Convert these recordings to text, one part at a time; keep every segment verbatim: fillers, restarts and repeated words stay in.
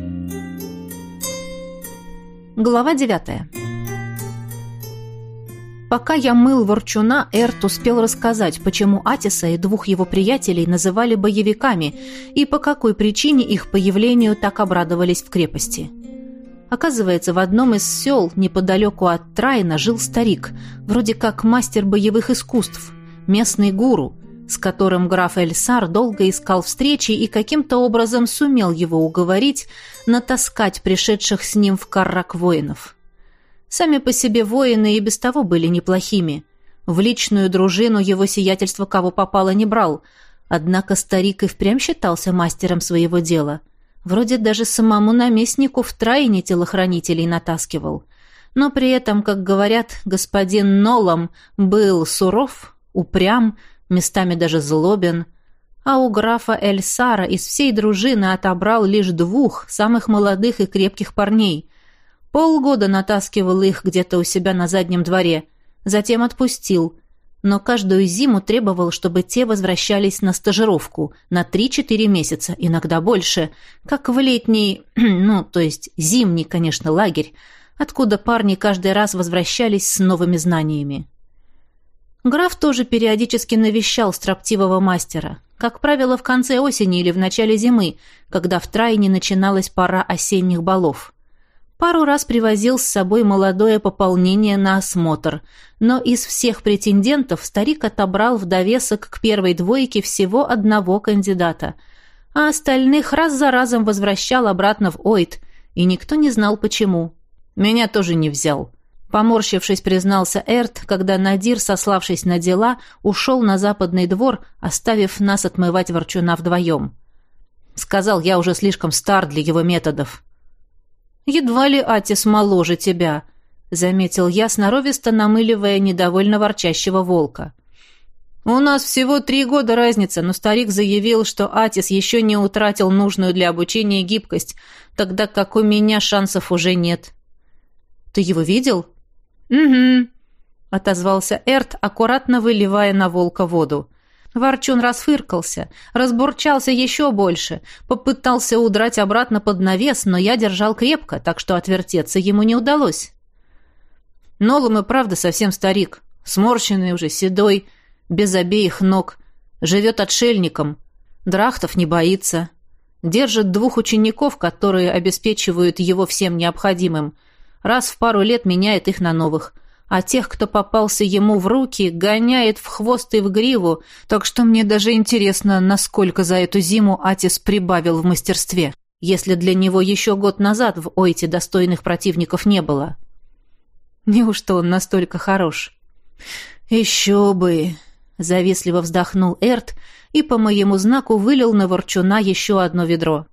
Глава девятая. Пока я мыл ворчуна, Эрт успел рассказать, почему Атиса и двух его приятелей называли боевиками и по какой причине их появлению так обрадовались в крепости. Оказывается, в одном из сел неподалеку от Трайна жил старик, вроде как мастер боевых искусств, местный гуру, с которым граф Эльсар долго искал встречи и каким-то образом сумел его уговорить натаскать пришедших с ним в Каррак воинов. Сами по себе воины и без того были неплохими. В личную дружину его сиятельство кого попало не брал, однако старик и впрямь считался мастером своего дела. Вроде даже самому наместнику в Трайне телохранителей натаскивал. Но при этом, как говорят, господин Нолам был суров, упрям, местами даже злобен, а у графа Эльсара из всей дружины отобрал лишь двух, самых молодых и крепких парней. Полгода натаскивал их где-то у себя на заднем дворе, затем отпустил, но каждую зиму требовал, чтобы те возвращались на стажировку на три-четыре месяца, иногда больше, как в летний, ну, то есть зимний, конечно, лагерь, откуда парни каждый раз возвращались с новыми знаниями. Граф тоже периодически навещал строптивого мастера, как правило, в конце осени или в начале зимы, когда в Трайне начиналась пора осенних балов. Пару раз привозил с собой молодое пополнение на осмотр, но из всех претендентов старик отобрал в довесок к первой двойке всего одного кандидата, а остальных раз за разом возвращал обратно в Ойд, и никто не знал почему. Меня тоже не взял. Поморщившись, признался Эрт, когда Надир, сославшись на дела, ушел на западный двор, оставив нас отмывать ворчуна вдвоем. Сказал, я уже слишком стар для его методов. «Едва ли Атис моложе тебя», — заметил я, сноровисто намыливая недовольно ворчащего волка. «У нас всего три года разница, но старик заявил, что Атис еще не утратил нужную для обучения гибкость, тогда как у меня шансов уже нет». «Ты его видел?» «Угу», — отозвался Эрт, аккуратно выливая на волка воду. Ворчун расфыркался, разбурчался еще больше, попытался удрать обратно под навес, но я держал крепко, так что отвертеться ему не удалось. Нолам и правда совсем старик, сморщенный уже, седой, без обеих ног, живет отшельником, драхтов не боится, держит двух учеников, которые обеспечивают его всем необходимым, раз в пару лет меняет их на новых, а тех, кто попался ему в руки, гоняет в хвост и в гриву, так что мне даже интересно, насколько за эту зиму Атис прибавил в мастерстве, если для него еще год назад в Ойте достойных противников не было. Неужто он настолько хорош? «Еще бы!» — завистливо вздохнул Эрт и по моему знаку вылил на ворчуна еще одно ведро.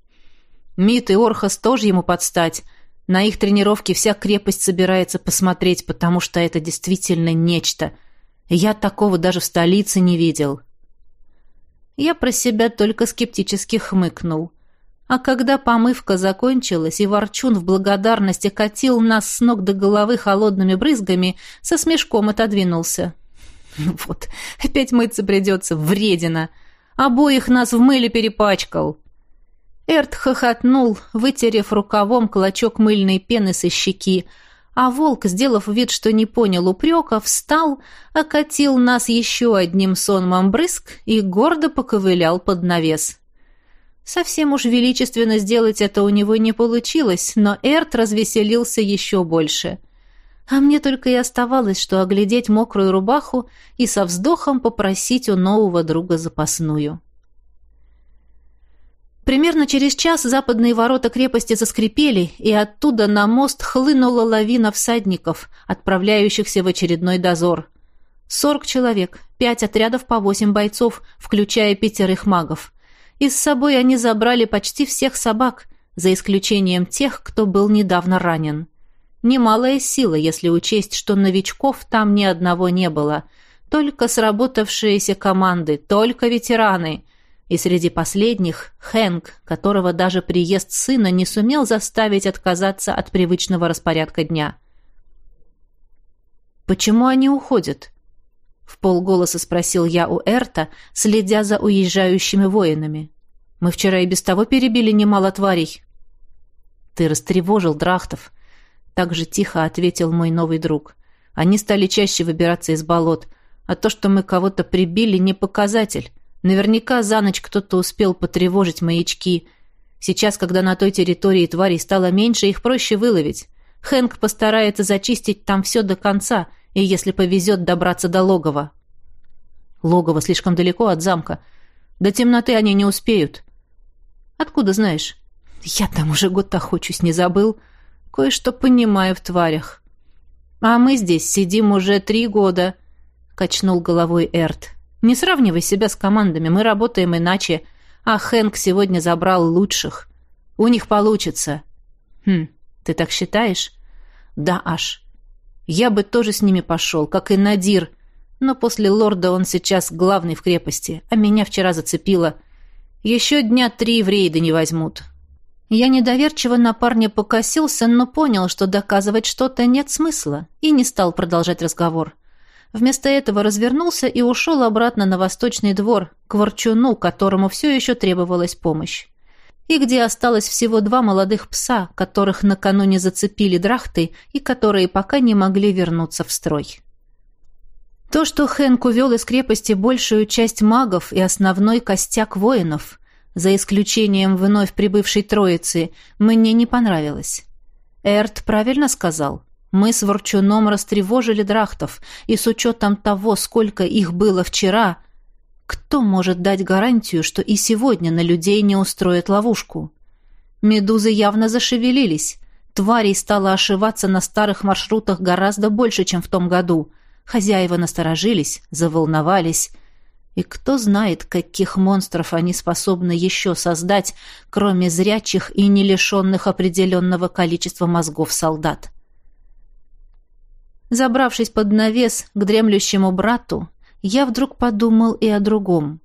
Мит и Орхас тоже ему подстать. На их тренировке вся крепость собирается посмотреть, потому что это действительно нечто. Я такого даже в столице не видел. Я про себя только скептически хмыкнул. А когда помывка закончилась, и ворчун в благодарность окатил нас с ног до головы холодными брызгами, со смешком отодвинулся. Вот, опять мыться придется, вредина. Обоих нас в мыле перепачкал. Эрт хохотнул, вытерев рукавом клочок мыльной пены со щеки, а волк, сделав вид, что не понял упрека, встал, окатил нас еще одним сонмом брызг и гордо поковылял под навес. Совсем уж величественно сделать это у него не получилось, но Эрт развеселился еще больше. А мне только и оставалось, что оглядеть мокрую рубаху и со вздохом попросить у нового друга запасную. Примерно через час западные ворота крепости заскрипели, и оттуда на мост хлынула лавина всадников, отправляющихся в очередной дозор. Сорок человек, пять отрядов по восемь бойцов, включая пятерых магов. И с собой они забрали почти всех собак, за исключением тех, кто был недавно ранен. Немалая сила, если учесть, что новичков там ни одного не было. Только сработавшиеся команды, только ветераны. И среди последних Хэнк, которого даже приезд сына не сумел заставить отказаться от привычного распорядка дня. «Почему они уходят?» — вполголоса спросил я у Эрта, следя за уезжающими воинами. «Мы вчера и без того перебили немало тварей». Ты растревожил драхтов. Так же тихо ответил мой новый друг. Они стали чаще выбираться из болот. А то, что мы кого-то прибили, не показатель. Наверняка за ночь кто-то успел потревожить маячки. Сейчас, когда на той территории тварей стало меньше, их проще выловить. Хэнк постарается зачистить там все до конца, и, если повезет, добраться до логова. Логово слишком далеко от замка. До темноты они не успеют. Откуда знаешь? Я там уже год охочусь, не забыл. Кое-что понимаю в тварях. А мы здесь сидим уже три года, качнул головой Эрт. Не сравнивай себя с командами, мы работаем иначе, а Хэнк сегодня забрал лучших. У них получится. Хм, ты так считаешь? Да, Аш. Я бы тоже с ними пошел, как и Надир, но после лорда он сейчас главный в крепости, а меня вчера зацепило. Еще дня три в рейды не возьмут. Я недоверчиво на парня покосился, но понял, что доказывать что-то нет смысла, и не стал продолжать разговор. Вместо этого развернулся и ушел обратно на восточный двор, к ворчуну, которому все еще требовалась помощь. И где осталось всего два молодых пса, которых накануне зацепили драхты и которые пока не могли вернуться в строй. То, что Хэнк увел из крепости большую часть магов и основной костяк воинов, за исключением вновь прибывшей троицы, мне не понравилось. Эрт правильно сказал. Мы с ворчуном растревожили драхтов, и с учетом того, сколько их было вчера, кто может дать гарантию, что и сегодня на людей не устроят ловушку? Медузы явно зашевелились. Тварей стало ошиваться на старых маршрутах гораздо больше, чем в том году. Хозяева насторожились, заволновались. И кто знает, каких монстров они способны еще создать, кроме зрячих и не лишенных определенного количества мозгов солдат. Забравшись под навес к дремлющему брату, я вдруг подумал и о другом.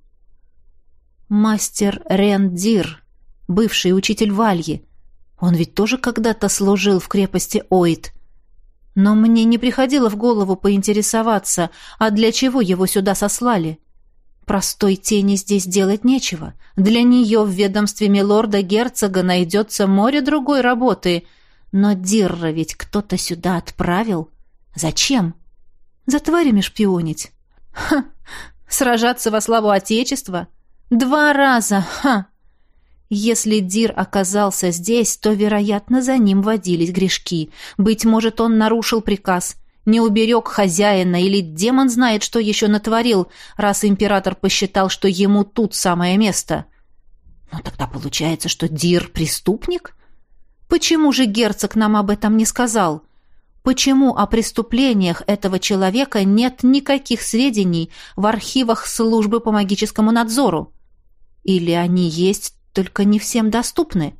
Мастер Рен-Дир, бывший учитель Вальи, он ведь тоже когда-то служил в крепости Ойд. Но мне не приходило в голову поинтересоваться, а для чего его сюда сослали. Простой тени здесь делать нечего. Для нее в ведомстве милорда-герцога найдется море другой работы. Но Дирра ведь кто-то сюда отправил. Зачем? За тварями шпионить. Ха! Сражаться во славу Отечества? Два раза! Ха! Если Дир оказался здесь, то, вероятно, за ним водились грешки. Быть может, он нарушил приказ, не уберег хозяина, или демон знает, что еще натворил, раз император посчитал, что ему тут самое место. Но тогда получается, что Дир преступник? Почему же герцог нам об этом не сказал? Почему о преступлениях этого человека нет никаких сведений в архивах службы по магическому надзору? Или они есть, только не всем доступны?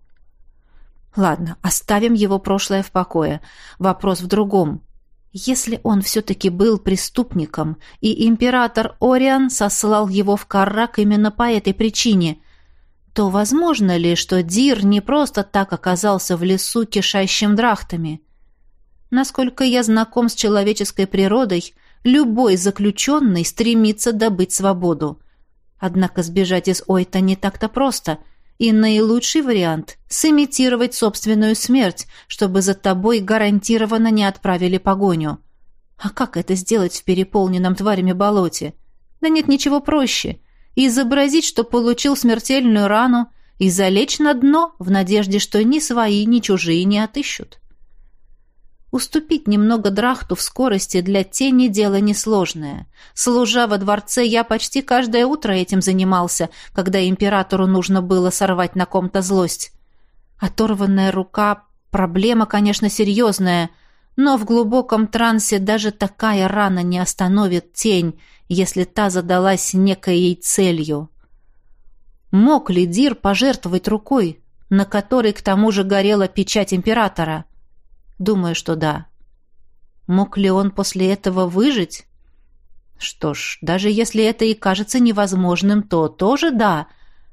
Ладно, оставим его прошлое в покое. Вопрос в другом. Если он все-таки был преступником, и император Ориан сослал его в Каррак именно по этой причине, то возможно ли, что Дир не просто так оказался в лесу, кишащим драхтами? Насколько я знаком с человеческой природой, любой заключенный стремится добыть свободу. Однако сбежать из Ойта не так-то просто, и наилучший вариант — сымитировать собственную смерть, чтобы за тобой гарантированно не отправили погоню. А как это сделать в переполненном тварями болоте? Да нет ничего проще. Изобразить, что получил смертельную рану, и залечь на дно в надежде, что ни свои, ни чужие не отыщут. Уступить немного драхту в скорости для тени дело несложное. Служа во дворце, я почти каждое утро этим занимался, когда императору нужно было сорвать на ком-то злость. Оторванная рука — проблема, конечно, серьезная, но в глубоком трансе даже такая рана не остановит тень, если та задалась некой целью. Мог ли Дир пожертвовать рукой, на которой к тому же горела печать императора? Думаю, что да. Мог ли он после этого выжить? Что ж, даже если это и кажется невозможным, то тоже да.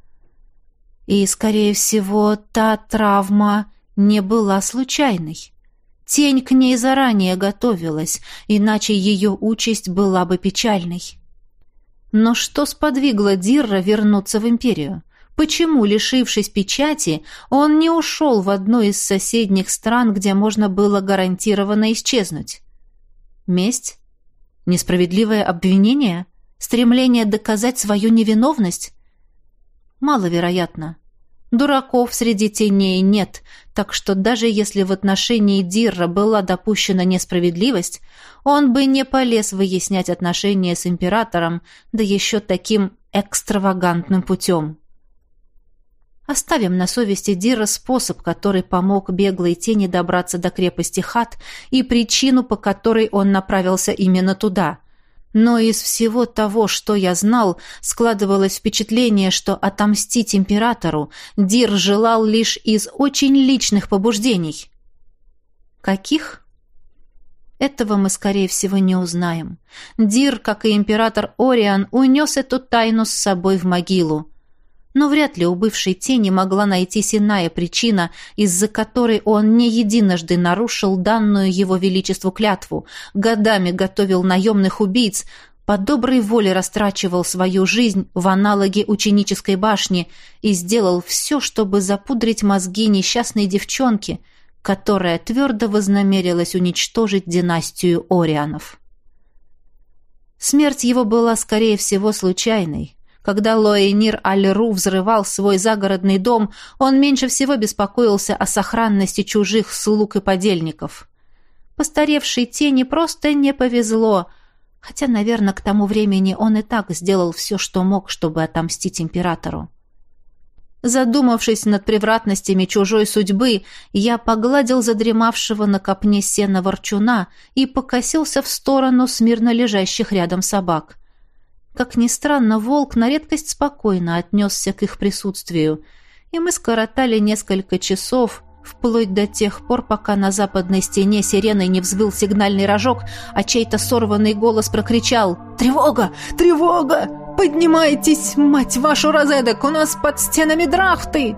И, скорее всего, та травма не была случайной. Тень к ней заранее готовилась, иначе ее участь была бы печальной. Но что сподвигло Дирра вернуться в империю? Почему, лишившись печати, он не ушел в одну из соседних стран, где можно было гарантированно исчезнуть? Месть? Несправедливое обвинение? Стремление доказать свою невиновность? Маловероятно. Дураков среди теней нет, так что даже если в отношении Дирра была допущена несправедливость, он бы не полез выяснять отношения с императором, да еще таким экстравагантным путем. Оставим на совести Дирра способ, который помог беглой тени добраться до крепости Хат, и причину, по которой он направился именно туда. Но из всего того, что я знал, складывалось впечатление, что отомстить императору Дирр желал лишь из очень личных побуждений. Каких? Этого мы, скорее всего, не узнаем. Дирр, как и император Ориан, унес эту тайну с собой в могилу. Но вряд ли у бывшей тени могла найтись иная причина, из-за которой он не единожды нарушил данную его величеству клятву, годами готовил наемных убийц, по доброй воле растрачивал свою жизнь в аналоге ученической башни и сделал все, чтобы запудрить мозги несчастной девчонки, которая твердо вознамерилась уничтожить династию Орианов. Смерть его была, скорее всего, случайной. Когда Лоэнир Аль-Ру взрывал свой загородный дом, он меньше всего беспокоился о сохранности чужих слуг и подельников. Постаревшей тени просто не повезло, хотя, наверное, к тому времени он и так сделал все, что мог, чтобы отомстить императору. Задумавшись над превратностями чужой судьбы, я погладил задремавшего на копне сена ворчуна и покосился в сторону смирно лежащих рядом собак. Как ни странно, волк на редкость спокойно отнесся к их присутствию, и мы скоротали несколько часов, вплоть до тех пор, пока на западной стене сиреной не взвыл сигнальный рожок, а чей-то сорванный голос прокричал: «Тревога! Тревога! Поднимайтесь, мать вашу, Розедек! У нас под стенами драхты!»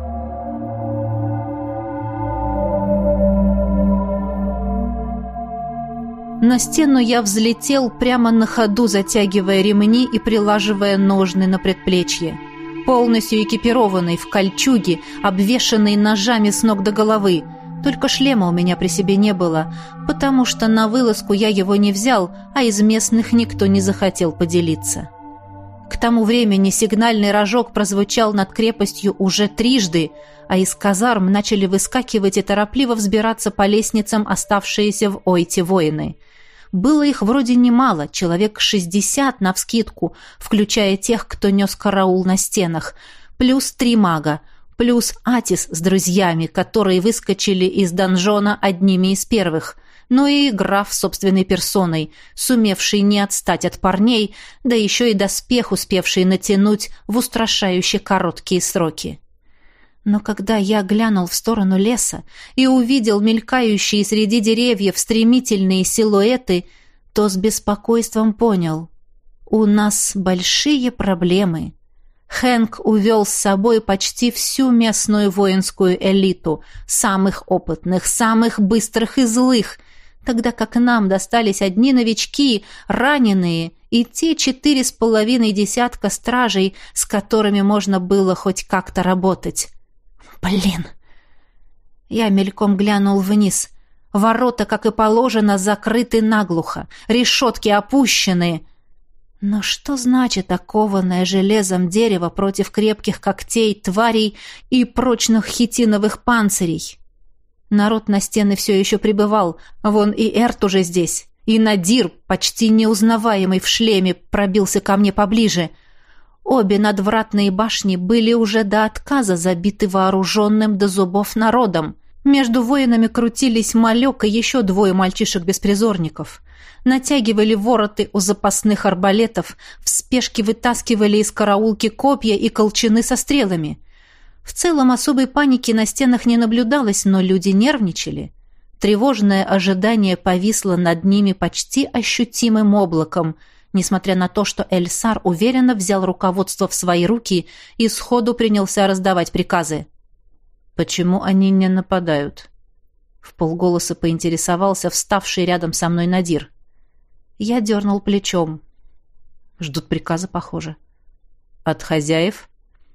На стену я взлетел прямо на ходу, затягивая ремни и прилаживая ножны на предплечье. Полностью экипированный, в кольчуге, обвешанный ножами с ног до головы. Только шлема у меня при себе не было, потому что на вылазку я его не взял, а из местных никто не захотел поделиться. К тому времени сигнальный рожок прозвучал над крепостью уже трижды, а из казарм начали выскакивать и торопливо взбираться по лестницам оставшиеся в Ойте воины. Было их вроде немало, человек шестьдесят навскидку, включая тех, кто нес караул на стенах, плюс три мага, плюс Атис с друзьями, которые выскочили из донжона одними из первых, ну и граф собственной персоной, сумевший не отстать от парней, да еще и доспех успевший натянуть в устрашающе короткие сроки. Но когда я глянул в сторону леса и увидел мелькающие среди деревьев стремительные силуэты, то с беспокойством понял: у нас большие проблемы. Хэнк увел с собой почти всю местную воинскую элиту, самых опытных, самых быстрых и злых, тогда как нам достались одни новички, раненые, и те четыре с половиной десятка стражей, с которыми можно было хоть как-то работать. Блин! Я мельком глянул вниз. Ворота, как и положено, закрыты наглухо, решетки опущены. Но что значит окованное железом дерево против крепких когтей тварей и прочных хитиновых панцирей? Народ на стены все еще прибывал. Вон и Эрт уже здесь. И Надир, почти неузнаваемый в шлеме, пробился ко мне поближе. Обе надвратные башни были уже до отказа забиты вооруженным до зубов народом. Между воинами крутились Малек и еще двое мальчишек-беспризорников. Натягивали вороты у запасных арбалетов, в спешке вытаскивали из караулки копья и колчаны со стрелами. В целом особой паники на стенах не наблюдалось, но люди нервничали. Тревожное ожидание повисло над ними почти ощутимым облаком, несмотря на то, что Эльсар уверенно взял руководство в свои руки и сходу принялся раздавать приказы. «Почему они не нападают?» Вполголоса поинтересовался вставший рядом со мной Надир. Я дернул плечом. Ждут приказа, похоже. «От хозяев?»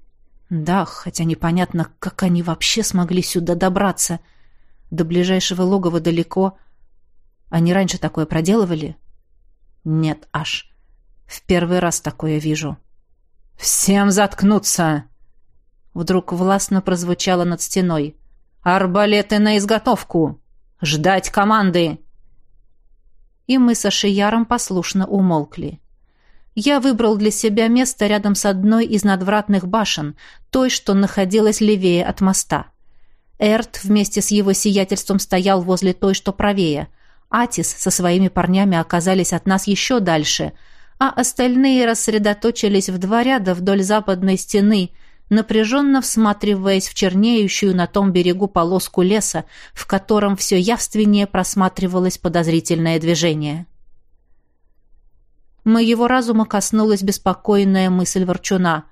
Да, хотя непонятно, как они вообще смогли сюда добраться. До ближайшего логова далеко. Они раньше такое проделывали? Нет, аж. В первый раз такое вижу. «Всем заткнуться!» Вдруг властно прозвучало над стеной. «Арбалеты на изготовку! Ждать команды!» И мы со Шияром послушно умолкли. Я выбрал для себя место рядом с одной из надвратных башен, той, что находилась левее от моста. Эрт вместе с его сиятельством стоял возле той, что правее. Атис со своими парнями оказались от нас еще дальше, а остальные рассредоточились в два ряда вдоль западной стены, напряженно всматриваясь в чернеющую на том берегу полоску леса, в котором все явственнее просматривалось подозрительное движение. Моего разума коснулась беспокойная мысль Ворчуна.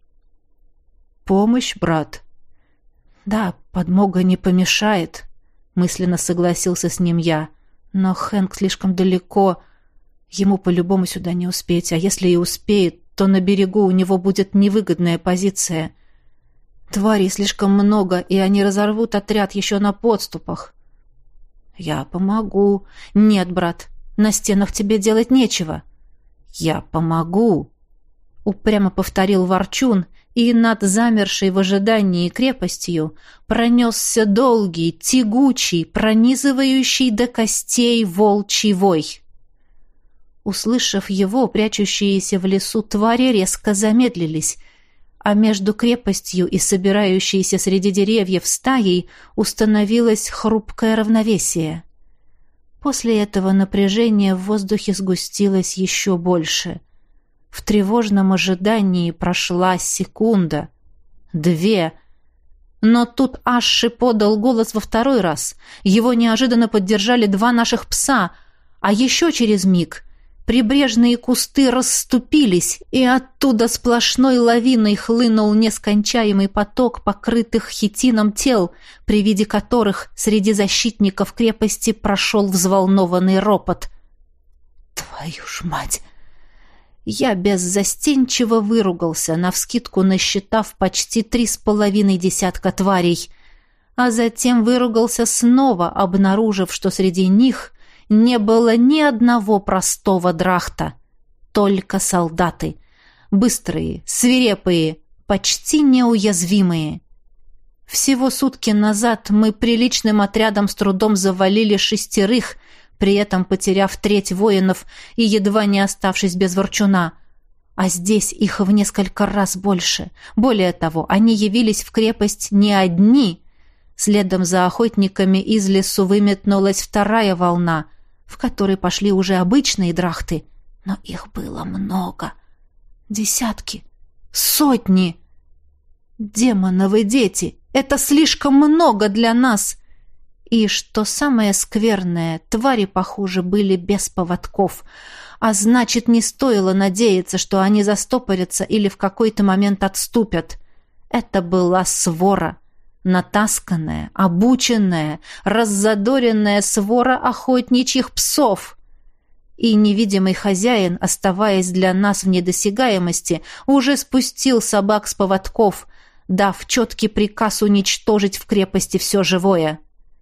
«Помощь, брат?» «Да, подмога не помешает», — мысленно согласился с ним я. «Но Хэнк слишком далеко, ему по-любому сюда не успеть, а если и успеет, то на берегу у него будет невыгодная позиция. Тварей слишком много, и они разорвут отряд еще на подступах». «Я помогу». «Нет, брат, на стенах тебе делать нечего». «Я помогу», — упрямо повторил Ворчун, и над замершей в ожидании крепостью пронесся долгий, тягучий, пронизывающий до костей волчий вой. Услышав его, прячущиеся в лесу твари резко замедлились, а между крепостью и собирающейся среди деревьев стаей установилось хрупкое равновесие. После этого напряжение в воздухе сгустилось еще больше. В тревожном ожидании прошла секунда, две. Но тут Аши подал голос во второй раз. Его неожиданно поддержали два наших пса, а еще через миг прибрежные кусты расступились, и оттуда сплошной лавиной хлынул нескончаемый поток покрытых хитином тел, при виде которых среди защитников крепости прошел взволнованный ропот. «Твою ж мать!» Я беззастенчиво выругался, навскидку насчитав почти три с половиной десятка тварей, а затем выругался снова, обнаружив, что среди них не было ни одного простого драхта, только солдаты, быстрые, свирепые, почти неуязвимые. Всего сутки назад мы приличным отрядом с трудом завалили шестерых, при этом потеряв треть воинов и едва не оставшись без Ворчуна. А здесь их в несколько раз больше. Более того, они явились в крепость не одни. Следом за охотниками из лесу выметнулась вторая волна, в которой пошли уже обычные драхты, но их было много. Десятки, сотни. Демоновы дети, это слишком много для нас. И, что самое скверное, твари, похоже, были без поводков, а значит, не стоило надеяться, что они застопорятся или в какой-то момент отступят. Это была свора. Натасканная, обученная, раззадоренная свора охотничьих псов. И невидимый хозяин, оставаясь для нас в недосягаемости, уже спустил собак с поводков, дав четкий приказ уничтожить в крепости все живое.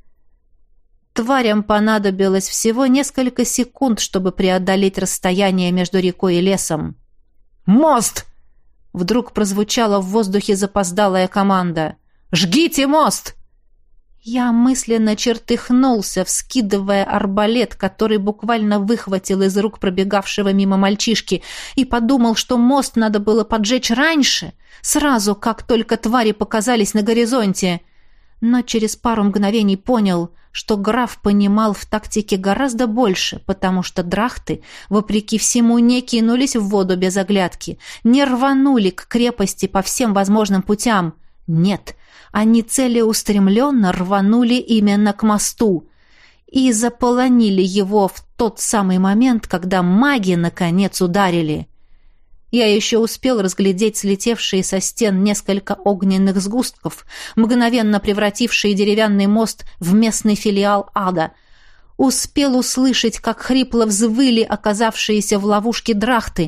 Тварям понадобилось всего несколько секунд, чтобы преодолеть расстояние между рекой и лесом. «Мост!» Вдруг прозвучала в воздухе запоздалая команда. «Жгите мост!» Я мысленно чертыхнулся, вскидывая арбалет, который буквально выхватил из рук пробегавшего мимо мальчишки, и подумал, что мост надо было поджечь раньше, сразу, как только твари показались на горизонте. Но через пару мгновений понял, что граф понимал в тактике гораздо больше, потому что драхты, вопреки всему, не кинулись в воду без оглядки, не рванули к крепости по всем возможным путям. Нет, они целеустремленно рванули именно к мосту и заполонили его в тот самый момент, когда маги, наконец, ударили. Я еще успел разглядеть слетевшие со стен несколько огненных сгустков, мгновенно превратившие деревянный мост в местный филиал ада. Успел услышать, как хрипло взвыли оказавшиеся в ловушке драхты,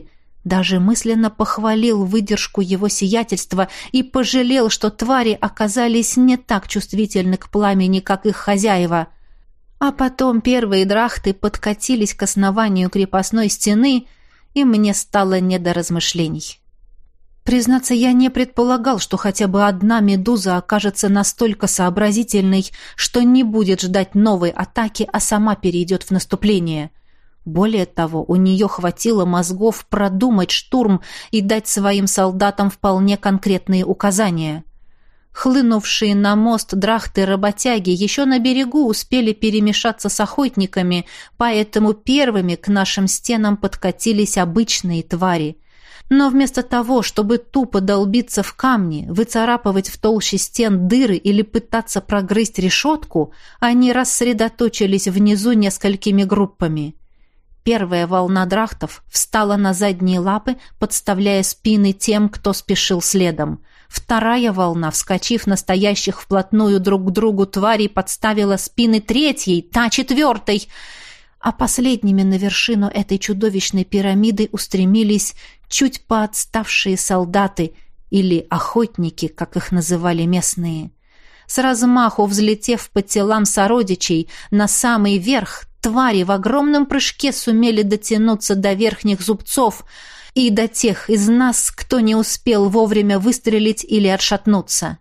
Даже мысленно похвалил выдержку его сиятельства и пожалел, что твари оказались не так чувствительны к пламени, как их хозяева. А потом первые драхты подкатились к основанию крепостной стены, и мне стало не до размышлений. Признаться, я не предполагал, что хотя бы одна медуза окажется настолько сообразительной, что не будет ждать новой атаки, а сама перейдет в наступление. Более того, у нее хватило мозгов продумать штурм и дать своим солдатам вполне конкретные указания. Хлынувшие на мост драхты-работяги еще на берегу успели перемешаться с охотниками, поэтому первыми к нашим стенам подкатились обычные твари. Но вместо того, чтобы тупо долбиться в камни, выцарапывать в толще стен дыры или пытаться прогрызть решетку, они рассредоточились внизу несколькими группами. Первая волна драхтов встала на задние лапы, подставляя спины тем, кто спешил следом. Вторая волна, вскочив на стоящих вплотную друг к другу тварей, подставила спины третьей, та четвертой. А последними на вершину этой чудовищной пирамиды устремились чуть поотставшие солдаты или охотники, как их называли местные. С размаху взлетев по телам сородичей на самый верх, твари в огромном прыжке сумели дотянуться до верхних зубцов и до тех из нас, кто не успел вовремя выстрелить или отшатнуться.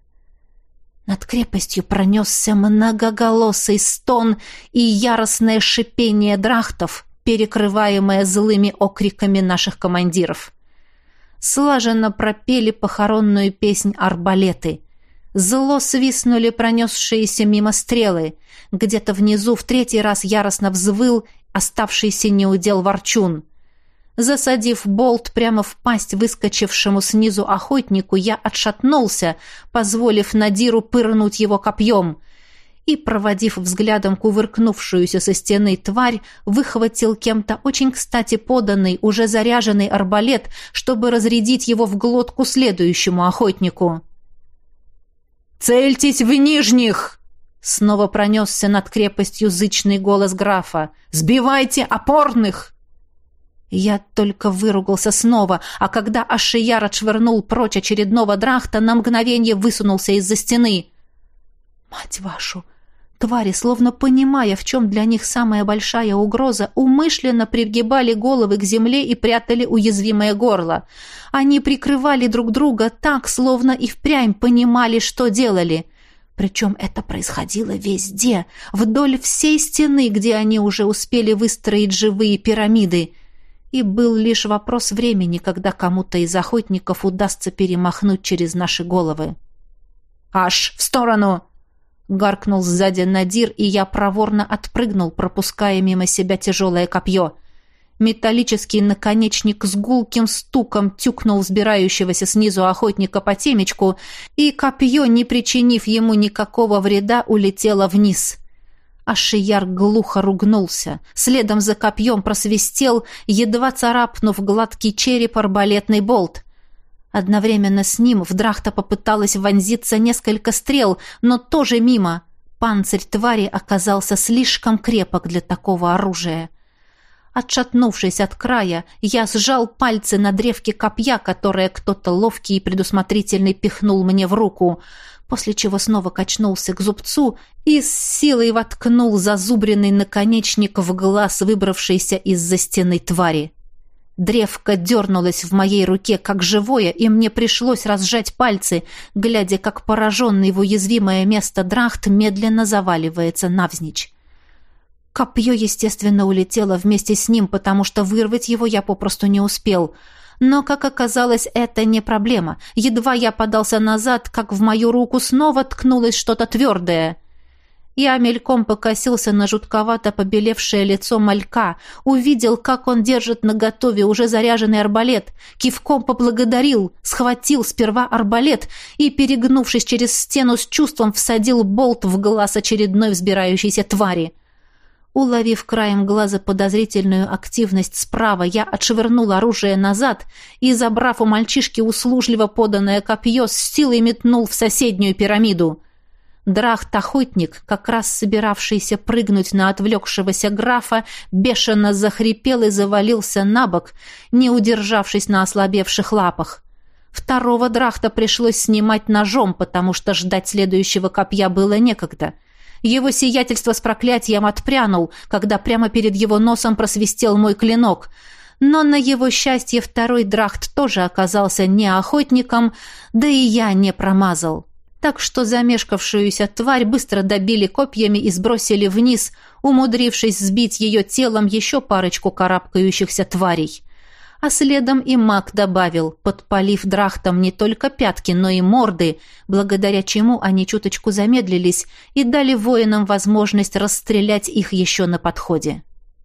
Над крепостью пронесся многоголосый стон и яростное шипение драхтов, перекрываемое злыми окриками наших командиров. Слаженно пропели похоронную песнь арбалеты. Зло свистнули пронесшиеся мимо стрелы. Где-то внизу в третий раз яростно взвыл оставшийся неудел ворчун. Засадив болт прямо в пасть выскочившему снизу охотнику, я отшатнулся, позволив Надиру пырнуть его копьем, и, проводив взглядом кувыркнувшуюся со стены тварь, выхватил кем-то очень кстати поданный, уже заряженный арбалет, чтобы разрядить его в глотку следующему охотнику. «Цельтесь в нижних!» Снова пронесся над крепостью зычный голос графа. «Сбивайте опорных!» Я только выругался снова, а когда Ашияр отшвырнул прочь очередного драхта, на мгновение высунулся из-за стены. «Мать вашу!» Твари, словно понимая, в чем для них самая большая угроза, умышленно пригибали головы к земле и прятали уязвимое горло. Они прикрывали друг друга так, словно и впрямь понимали, что делали. Причем это происходило везде, вдоль всей стены, где они уже успели выстроить живые пирамиды. И был лишь вопрос времени, когда кому-то из охотников удастся перемахнуть через наши головы. «Аш, в сторону!» Гаркнул сзади Надир, и я проворно отпрыгнул, пропуская мимо себя тяжелое копье. Металлический наконечник с гулким стуком тюкнул взбирающегося снизу охотника по темечку, и копье, не причинив ему никакого вреда, улетело вниз. Ашияр глухо ругнулся. Следом за копьем просвистел, едва царапнув гладкий череп, арбалетный болт. Одновременно с ним в драхта попыталось вонзиться несколько стрел, но тоже мимо. Панцирь твари оказался слишком крепок для такого оружия. Отшатнувшись от края, я сжал пальцы на древке копья, которое кто-то ловкий и предусмотрительный пихнул мне в руку, после чего снова качнулся к зубцу и с силой воткнул зазубренный наконечник в глаз выбравшейся из-за стены твари. Древко дернулось в моей руке, как живое, и мне пришлось разжать пальцы, глядя, как пораженный в уязвимое место драхт медленно заваливается навзничь. Копье, естественно, улетело вместе с ним, потому что вырвать его я попросту не успел. Но, как оказалось, это не проблема. Едва я подался назад, как в мою руку снова ткнулось что-то твердое. Я мельком покосился на жутковато побелевшее лицо малька, увидел, как он держит наготове уже заряженный арбалет, кивком поблагодарил, схватил сперва арбалет и, перегнувшись через стену, с чувством всадил болт в глаз очередной взбирающейся твари. Уловив краем глаза подозрительную активность справа, я отшвырнул оружие назад и, забрав у мальчишки услужливо поданное копье, с силой метнул в соседнюю пирамиду. Драхт-охотник, как раз собиравшийся прыгнуть на отвлекшегося графа, бешено захрипел и завалился на бок, не удержавшись на ослабевших лапах. Второго драхта пришлось снимать ножом, потому что ждать следующего копья было некогда. Его сиятельство с проклятием отпрянул, когда прямо перед его носом просвистел мой клинок. Но на его счастье второй драхт тоже оказался не охотником, да и я не промазал. Так что замешкавшуюся тварь быстро добили копьями и сбросили вниз, умудрившись сбить ее телом еще парочку карабкающихся тварей. А следом и маг добавил, подпалив драхтом не только пятки, но и морды, благодаря чему они чуточку замедлились и дали воинам возможность расстрелять их еще на подходе.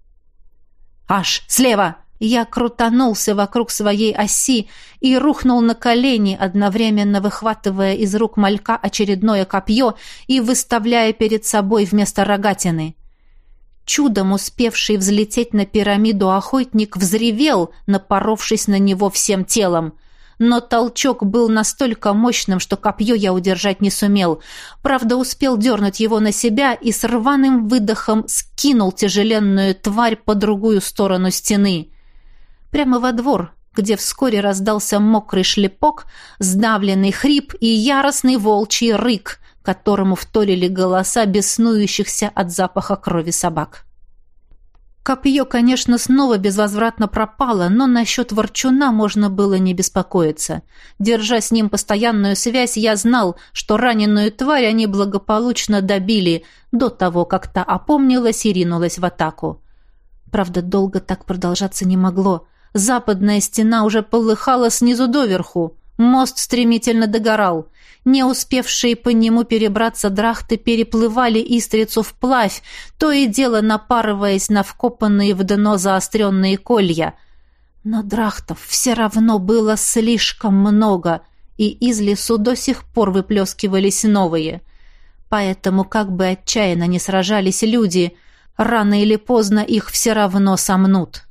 «Аш, слева!» Я крутанулся вокруг своей оси и рухнул на колени, одновременно выхватывая из рук малька очередное копье и выставляя перед собой вместо рогатины. Чудом успевший взлететь на пирамиду охотник взревел, напоровшись на него всем телом. Но толчок был настолько мощным, что копье я удержать не сумел. Правда, успел дернуть его на себя и с рваным выдохом скинул тяжеленную тварь по другую сторону стены. Прямо во двор, где вскоре раздался мокрый шлепок, сдавленный хрип и яростный волчий рык, которому вторили голоса беснующихся от запаха крови собак. Копье, конечно, снова безвозвратно пропало, но насчет ворчуна можно было не беспокоиться. Держа с ним постоянную связь, я знал, что раненую тварь они благополучно добили до того, как та опомнилась и ринулась в атаку. Правда, долго так продолжаться не могло. Западная стена уже полыхала снизу доверху. Мост стремительно догорал. Не успевшие по нему перебраться драхты переплывали Истрицу вплавь, то и дело напарываясь на вкопанные в дно заостренные колья. Но драхтов все равно было слишком много, и из лесу до сих пор выплескивались новые. Поэтому, как бы отчаянно ни сражались люди, рано или поздно их все равно сомнут.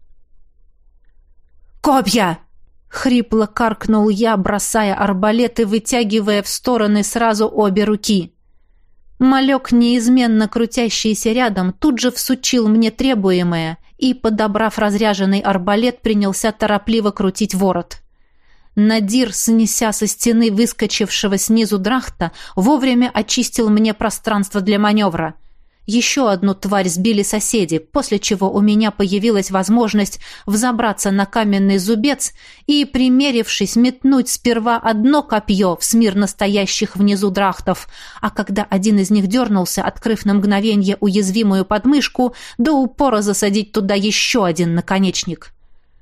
«Копья!» — хрипло каркнул я, бросая арбалет и вытягивая в стороны сразу обе руки. Малек, неизменно крутящийся рядом, тут же всучил мне требуемое и, подобрав разряженный арбалет, принялся торопливо крутить ворот. Надир, снеся со стены выскочившего снизу драхта, вовремя очистил мне пространство для маневра. Еще одну тварь сбили соседи, после чего у меня появилась возможность взобраться на каменный зубец и, примерившись, метнуть сперва одно копье в смирно стоящих внизу драхтов, а когда один из них дернулся, открыв на мгновенье уязвимую подмышку, до упора засадить туда еще один наконечник.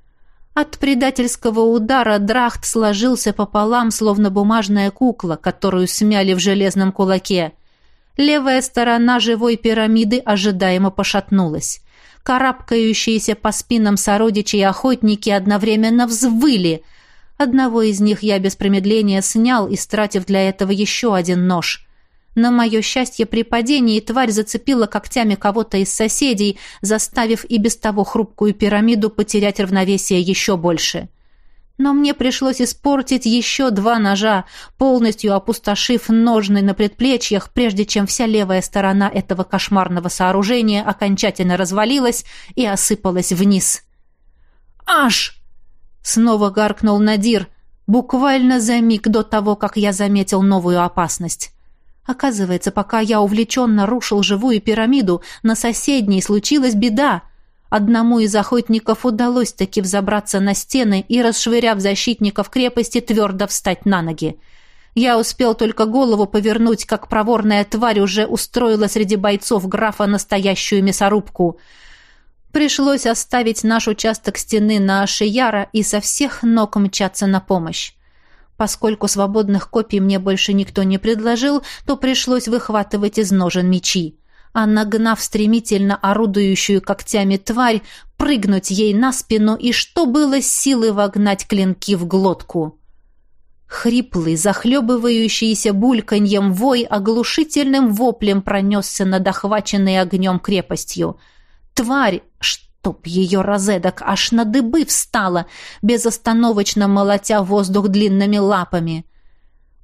От предательского удара драхт сложился пополам, словно бумажная кукла, которую смяли в железном кулаке. Левая сторона живой пирамиды ожидаемо пошатнулась. Карабкающиеся по спинам сородичей охотники одновременно взвыли. Одного из них я без промедления снял, истратив для этого еще один нож. На мое счастье, при падении тварь зацепила когтями кого-то из соседей, заставив и без того хрупкую пирамиду потерять равновесие еще больше. Но мне пришлось испортить еще два ножа, полностью опустошив ножны на предплечьях, прежде чем вся левая сторона этого кошмарного сооружения окончательно развалилась и осыпалась вниз. «Аш!» — снова гаркнул Надир, буквально за миг до того, как я заметил новую опасность. Оказывается, пока я увлеченно рушил живую пирамиду, на соседней случилась беда. Одному из охотников удалось таки взобраться на стены и, расшвыряв защитников крепости, твердо встать на ноги. Я успел только голову повернуть, как проворная тварь уже устроила среди бойцов графа настоящую мясорубку. Пришлось оставить наш участок стены на Ашияра и со всех ног мчаться на помощь. Поскольку свободных копий мне больше никто не предложил, то пришлось выхватывать из ножен мечи. А нагнав стремительно орудующую когтями тварь, прыгнуть ей на спину и, что было силы, вогнать клинки в глотку. Хриплый, захлебывающийся бульканьем вой оглушительным воплем пронесся над охваченной огнем крепостью. Тварь, чтоб ее розедок, аж на дыбы встала, безостановочно молотя воздух длинными лапами.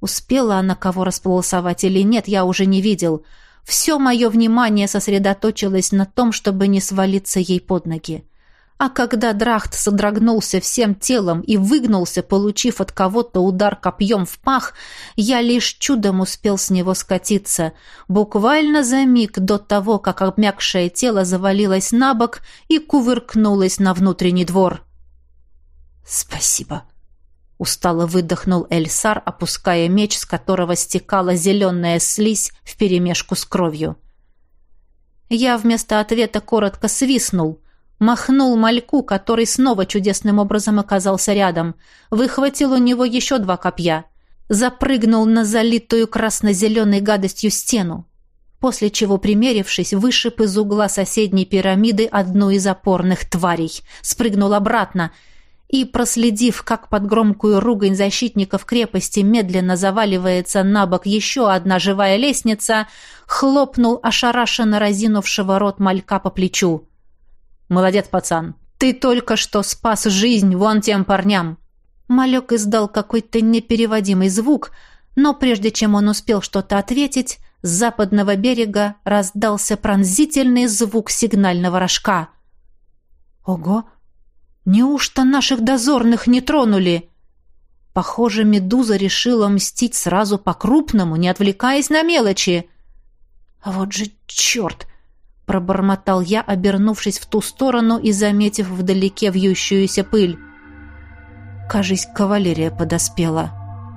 Успела она кого располосовать или нет, я уже не видел. Все мое внимание сосредоточилось на том, чтобы не свалиться ей под ноги. А когда Драхт содрогнулся всем телом и выгнулся, получив от кого-то удар копьем в пах, я лишь чудом успел с него скатиться, буквально за миг до того, как обмякшее тело завалилось на бок и кувыркнулось на внутренний двор. «Спасибо», — устало выдохнул Эльсар, опуская меч, с которого стекала зеленая слизь вперемешку с кровью. Я вместо ответа коротко свистнул, махнул мальку, который снова чудесным образом оказался рядом, выхватил у него еще два копья, запрыгнул на залитую красно-зеленой гадостью стену, после чего, примерившись, вышиб из угла соседней пирамиды одну из опорных тварей, спрыгнул обратно и, проследив, как под громкую ругань защитников крепости медленно заваливается на бок еще одна живая лестница, хлопнул ошарашенно разинувшего рот малька по плечу. «Молодец, пацан! Ты только что спас жизнь вон тем парням!» Малек издал какой-то непереводимый звук, но прежде чем он успел что-то ответить, с западного берега раздался пронзительный звук сигнального рожка. «Ого! Неужто наших дозорных не тронули?» Похоже, Медуза решила мстить сразу по-крупному, не отвлекаясь на мелочи. «А вот же черт!» — пробормотал я, обернувшись в ту сторону и заметив вдалеке вьющуюся пыль. Кажись, кавалерия подоспела.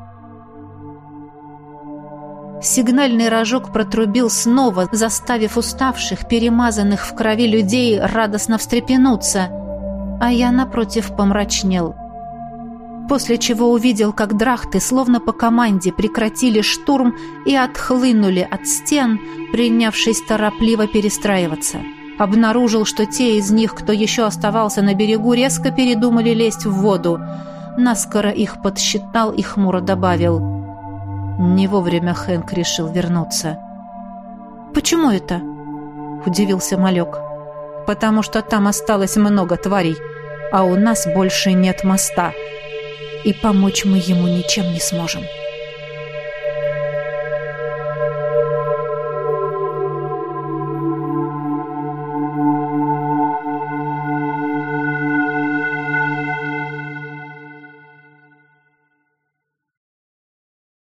Сигнальный рожок протрубил снова, заставив уставших, перемазанных в крови людей радостно встрепенуться, а я, напротив, помрачнел. После чего увидел, как драхты, словно по команде, прекратили штурм и отхлынули от стен, принявшись торопливо перестраиваться. Обнаружил, что те из них, кто еще оставался на берегу, резко передумали лезть в воду. Наскоро их подсчитал и хмуро добавил: «Не вовремя Хэнк решил вернуться». «Почему это?» — удивился Малек. «Потому что там осталось много тварей, а у нас больше нет моста, и помочь мы ему ничем не сможем».